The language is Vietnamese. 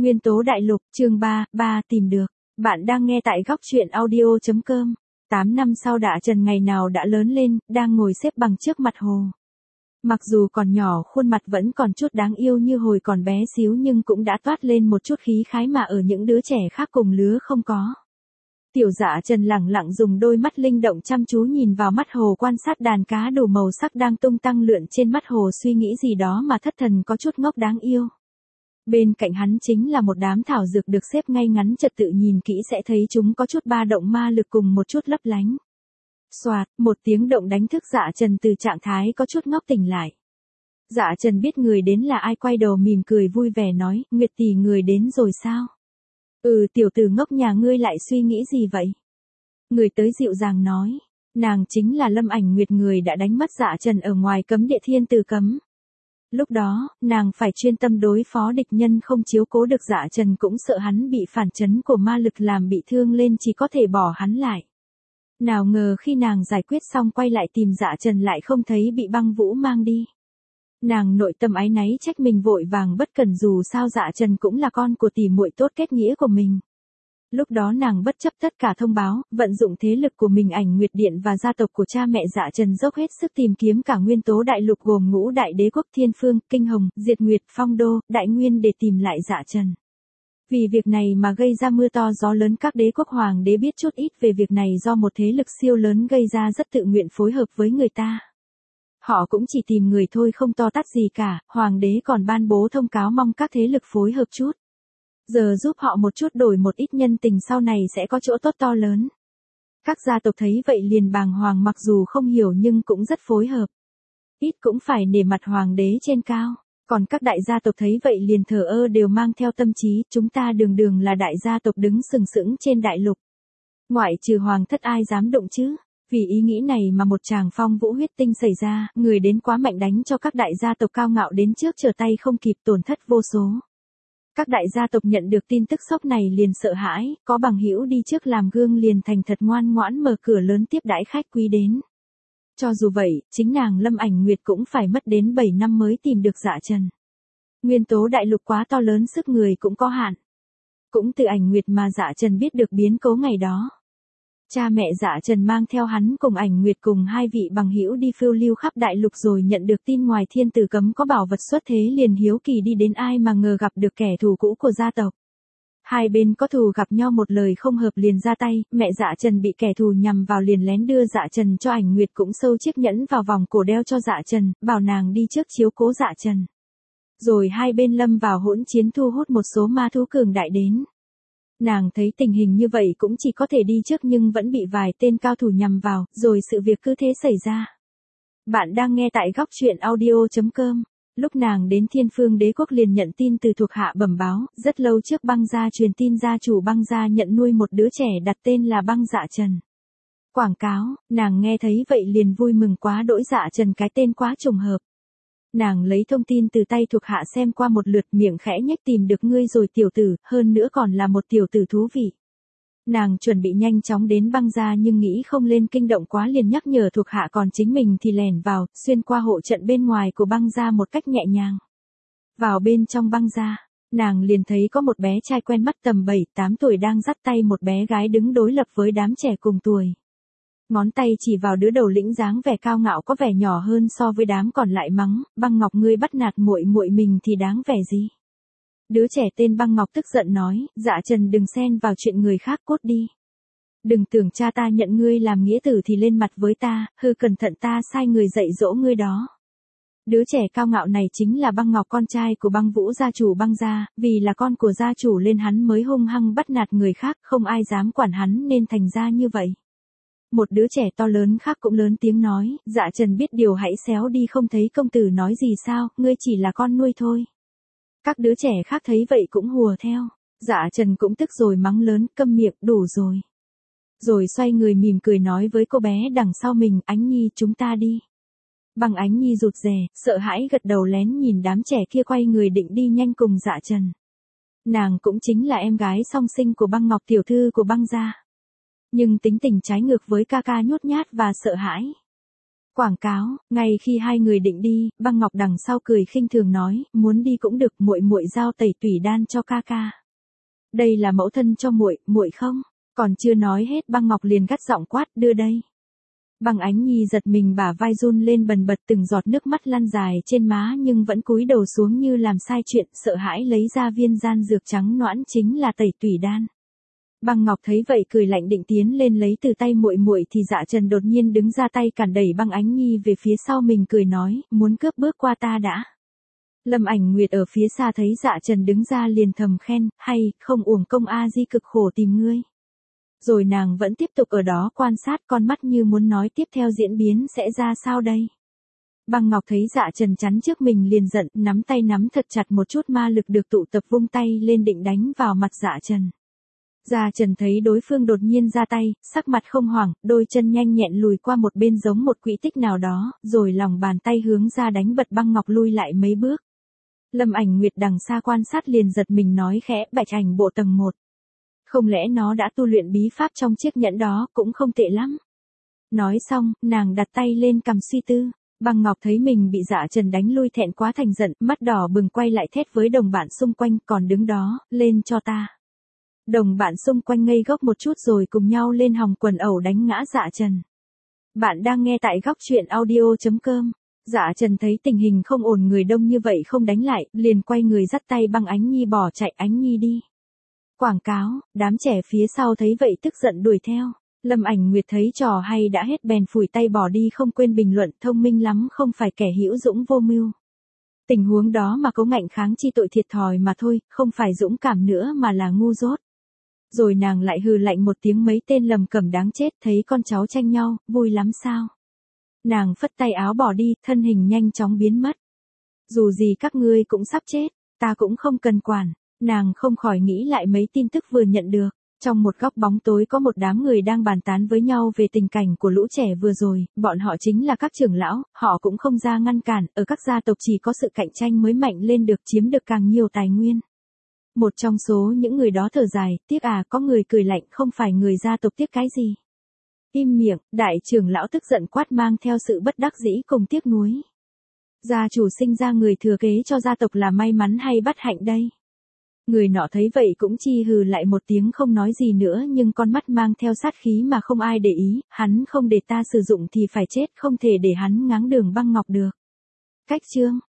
Nguyên tố đại lục, chương 3, tìm được. Bạn đang nghe tại góc truyện audio.com. 8 năm sau Dạ Trần ngày nào đã lớn lên, đang ngồi xếp bằng trước mặt hồ. Mặc dù còn nhỏ, khuôn mặt vẫn còn chút đáng yêu như hồi còn bé xíu, nhưng cũng đã toát lên một chút khí khái mà ở những đứa trẻ khác cùng lứa không có. Tiểu Dạ Trần lẳng lặng dùng đôi mắt linh động chăm chú nhìn vào mắt hồ, quan sát đàn cá đủ màu sắc đang tung tăng lượn trên mắt hồ, suy nghĩ gì đó mà thất thần, có chút ngốc đáng yêu. Bên cạnh hắn chính là một đám thảo dược được xếp ngay ngắn trật tự, nhìn kỹ sẽ thấy chúng có chút ba động ma lực cùng một chút lấp lánh. Xoạt, một tiếng động đánh thức Dạ Trần từ trạng thái có chút ngốc tỉnh lại. Dạ Trần biết người đến là ai, quay đầu mỉm cười vui vẻ nói, Nguyệt tỷ, người đến rồi sao? Ừ, tiểu tử ngốc nhà ngươi lại suy nghĩ gì vậy? Người tới dịu dàng nói, nàng chính là Lâm Ảnh Nguyệt, người đã đánh mất Dạ Trần ở ngoài cấm địa Thiên Tử Cấm. Lúc đó, nàng phải chuyên tâm đối phó địch nhân, không chiếu cố được Dạ Trần, cũng sợ hắn bị phản chấn của ma lực làm bị thương lên, chỉ có thể bỏ hắn lại. Nào ngờ khi nàng giải quyết xong quay lại tìm Dạ Trần lại không thấy, bị Băng Vũ mang đi. Nàng nội tâm áy náy trách mình vội vàng bất cẩn, dù sao Dạ Trần cũng là con của tỷ muội tốt kết nghĩa của mình. Lúc đó nàng bất chấp tất cả thông báo, vận dụng thế lực của mình, Ảnh Nguyệt Điện và gia tộc của cha mẹ Dạ Trần dốc hết sức tìm kiếm cả nguyên tố đại lục gồm Ngũ Đại Đế quốc, Thiên Phương, Kinh Hồng, Diệt Nguyệt, Phong Đô, Đại Nguyên để tìm lại Dạ Trần. Vì việc này mà gây ra mưa to gió lớn, các đế quốc hoàng đế biết chút ít về việc này, do một thế lực siêu lớn gây ra, rất tự nguyện phối hợp với người ta. Họ cũng chỉ tìm người thôi, không to tát gì cả, hoàng đế còn ban bố thông cáo mong các thế lực phối hợp chút. Giờ giúp họ một chút, đổi một ít nhân tình, sau này sẽ có chỗ tốt to lớn. Các gia tộc thấy vậy liền bàng hoàng, mặc dù không hiểu nhưng cũng rất phối hợp. Ít cũng phải nể mặt hoàng đế trên cao. Còn các đại gia tộc thấy vậy liền thờ ơ, đều mang theo tâm trí, chúng ta đường đường là đại gia tộc đứng sừng sững trên đại lục. Ngoại trừ hoàng thất ai dám động chứ? Vì ý nghĩ này mà một tràng phong vũ huyết tinh xảy ra, người đến quá mạnh đánh cho các đại gia tộc cao ngạo đến trước trở tay không kịp, tổn thất vô số. Các đại gia tộc nhận được tin tức sốc này liền sợ hãi, có bằng hữu đi trước làm gương liền thành thật ngoan ngoãn mở cửa lớn tiếp đãi khách quý đến. Cho dù vậy, chính nàng Lâm Ảnh Nguyệt cũng phải mất đến 7 năm mới tìm được Dạ Trần. Nguyên tố đại lục quá to lớn, sức người cũng có hạn. Cũng từ Ảnh Nguyệt mà Dạ Trần biết được biến cố ngày đó. Cha mẹ Dạ Trần mang theo hắn cùng Ảnh Nguyệt cùng hai vị bằng hữu đi phiêu lưu khắp đại lục, rồi nhận được tin ngoài Thiên Tử Cấm có bảo vật xuất thế, liền hiếu kỳ đi đến, ai mà ngờ gặp được kẻ thù cũ của gia tộc. Hai bên có thù gặp nhau, một lời không hợp liền ra tay, mẹ Dạ Trần bị kẻ thù nhằm vào liền lén đưa Dạ Trần cho Ảnh Nguyệt, cũng sâu chiếc nhẫn vào vòng cổ đeo cho Dạ Trần, bảo nàng đi trước chiếu cố Dạ Trần. Rồi hai bên lâm vào hỗn chiến, thu hút một số ma thú cường đại đến. Nàng thấy tình hình như vậy cũng chỉ có thể đi trước, nhưng vẫn bị vài tên cao thủ nhằm vào, rồi sự việc cứ thế xảy ra. Bạn đang nghe tại góc truyện audio.com. Lúc nàng đến Thiên Phương Đế quốc liền nhận tin từ thuộc hạ bẩm báo, rất lâu trước Băng gia truyền tin gia chủ Băng gia nhận nuôi một đứa trẻ đặt tên là Băng Dạ Trần. Quảng cáo, nàng nghe thấy vậy liền vui mừng quá đỗi, Dạ Trần cái tên quá trùng hợp. Nàng lấy thông tin từ tay thuộc hạ xem qua một lượt, miệng khẽ nhếch, tìm được ngươi rồi tiểu tử, hơn nữa còn là một tiểu tử thú vị. Nàng chuẩn bị nhanh chóng đến Băng gia, nhưng nghĩ không lên kinh động quá liền nhắc nhở thuộc hạ, còn chính mình thì lẻn vào, xuyên qua hộ trận bên ngoài của Băng gia một cách nhẹ nhàng. Vào bên trong Băng gia, nàng liền thấy có một bé trai quen mắt tầm 7-8 tuổi đang dắt tay một bé gái đứng đối lập với đám trẻ cùng tuổi. Ngón tay chỉ vào đứa đầu lĩnh dáng vẻ cao ngạo có vẻ nhỏ hơn so với đám còn lại, mắng, Băng Ngọc, ngươi bắt nạt muội muội mình thì đáng vẻ gì? Đứa trẻ tên Băng Ngọc tức giận nói, Dạ Trần đừng xen vào chuyện người khác, cút đi. Đừng tưởng cha ta nhận ngươi làm nghĩa tử thì lên mặt với ta, hư cẩn thận ta sai người dạy dỗ ngươi đó. Đứa trẻ cao ngạo này chính là Băng Ngọc, con trai của Băng Vũ gia chủ Băng gia, vì là con của gia chủ lên hắn mới hung hăng bắt nạt người khác, không ai dám quản hắn nên thành ra như vậy. Một đứa trẻ to lớn khác cũng lớn tiếng nói, Dạ Trần biết điều hãy xéo đi, không thấy công tử nói gì sao, ngươi chỉ là con nuôi thôi. Các đứa trẻ khác thấy vậy cũng hùa theo. Dạ Trần cũng tức rồi mắng lớn, câm miệng, đủ rồi. Rồi xoay người mỉm cười nói với cô bé đằng sau mình, Ánh Nhi, chúng ta đi. Bằng Ánh Nhi rụt rè, sợ hãi gật đầu lén nhìn đám trẻ kia, quay người định đi nhanh cùng Dạ Trần. Nàng cũng chính là em gái song sinh của Băng Ngọc, tiểu thư của Băng gia. Nhưng tính tình trái ngược với ca ca, nhút nhát và sợ hãi. Quảng cáo, ngay khi hai người định đi, Băng Ngọc đằng sau cười khinh thường nói, muốn đi cũng được, muội muội giao tẩy tủy đan cho ca ca. Đây là mẫu thân cho muội, muội không? Còn chưa nói hết Băng Ngọc liền gắt giọng quát, đưa đây. Băng Ánh Nhi giật mình bả vai run lên bần bật, từng giọt nước mắt lăn dài trên má nhưng vẫn cúi đầu xuống như làm sai chuyện, sợ hãi lấy ra viên gian dược trắng noãn chính là tẩy tủy đan. Băng Ngọc thấy vậy cười lạnh định tiến lên lấy từ tay muội muội thì Dạ Trần đột nhiên đứng ra tay cản đẩy Băng Ánh Nhi về phía sau mình, cười nói, muốn cướp bước qua ta đã. Lâm Ảnh Nguyệt ở phía xa thấy Dạ Trần đứng ra liền thầm khen, hay, không uổng công A Di cực khổ tìm ngươi. Rồi nàng vẫn tiếp tục ở đó quan sát, con mắt như muốn nói tiếp theo diễn biến sẽ ra sao đây. Băng Ngọc thấy Dạ Trần chắn trước mình liền giận, nắm tay nắm thật chặt, một chút ma lực được tụ tập vung tay lên định đánh vào mặt Dạ Trần. Dạ Trần thấy đối phương đột nhiên ra tay, sắc mặt không hoảng, đôi chân nhanh nhẹn lùi qua một bên giống một quỹ tích nào đó, rồi lòng bàn tay hướng ra đánh bật Băng Ngọc lui lại mấy bước. Lâm Ảnh Nguyệt đằng xa quan sát liền giật mình nói khẽ, Bạch Ảnh bộ tầng 1. Không lẽ nó đã tu luyện bí pháp trong chiếc nhẫn đó, cũng không tệ lắm. Nói xong, nàng đặt tay lên cằm suy tư. Băng Ngọc thấy mình bị Dạ Trần đánh lui thẹn quá thành giận, mắt đỏ bừng quay lại thét với đồng bạn xung quanh, còn đứng đó, lên cho ta. Đồng bạn xung quanh ngây gốc một chút rồi cùng nhau lên hòng quần ẩu đánh ngã Dạ Trần. Bạn đang nghe tại góc truyện audio.com. Dạ Trần thấy tình hình không ổn, người đông như vậy không đánh lại, liền quay người dắt tay Băng Ánh Nhi bỏ chạy, Ánh Nhi đi. Quảng cáo, đám trẻ phía sau thấy vậy tức giận đuổi theo. Lâm Ảnh Nguyệt thấy trò hay đã hết bèn phủi tay bỏ đi, không quên bình luận, thông minh lắm, không phải kẻ hữu dũng vô mưu. Tình huống đó mà cố ngạnh kháng chi tội thiệt thòi mà thôi, không phải dũng cảm nữa mà là ngu dốt. Rồi nàng lại hừ lạnh một tiếng, mấy tên lầm cẩm đáng chết, thấy con cháu tranh nhau, vui lắm sao. Nàng phất tay áo bỏ đi, thân hình nhanh chóng biến mất. Dù gì các ngươi cũng sắp chết, ta cũng không cần quản. Nàng không khỏi nghĩ lại mấy tin tức vừa nhận được. Trong một góc bóng tối có một đám người đang bàn tán với nhau về tình cảnh của lũ trẻ vừa rồi, bọn họ chính là các trưởng lão, họ cũng không ra ngăn cản, ở các gia tộc chỉ có sự cạnh tranh mới mạnh lên được, chiếm được càng nhiều tài nguyên. Một trong số những người đó thở dài, tiếc à, có người cười lạnh, không phải người gia tộc tiếc cái gì. Im miệng, đại trưởng lão tức giận quát mang theo sự bất đắc dĩ cùng tiếc nuối. Gia chủ sinh ra người thừa kế cho gia tộc là may mắn hay bất hạnh đây? Người nọ thấy vậy cũng chi hừ lại một tiếng không nói gì nữa, nhưng con mắt mang theo sát khí mà không ai để ý, hắn không để ta sử dụng thì phải chết, không thể để hắn ngáng đường Băng Ngọc được. Cách chương